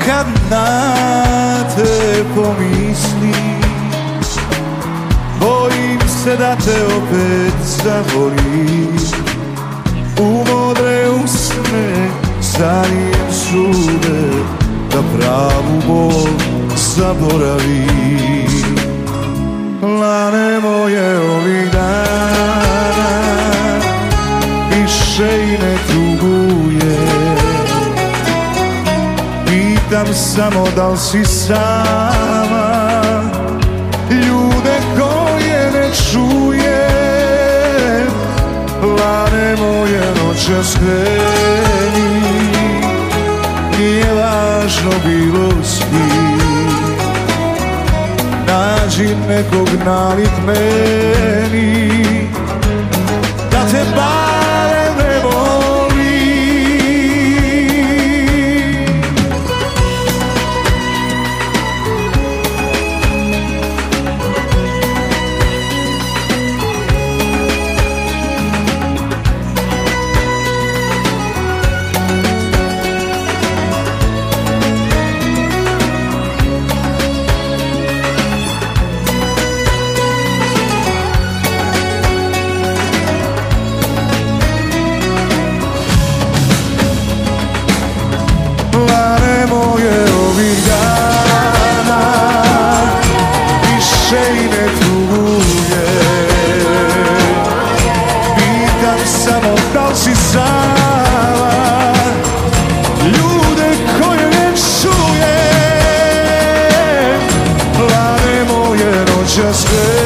kad na te pomislim, bojim se da te opet zavolim. U modre usne zalijem sude, da pravu bol zaboravim. Lane moje ovih dana više i ne tuguje, pitam samo da li si sama, ljude koje ne čuje. Lane moje noćas kreni, nije važno bilo s kim, nađi nekog nalik meni, da te barem ne boli. Lane moje ovih dana više i ne tuguje, pitam samo da li si sama, ljude koje ne čuje. Lane moje noćas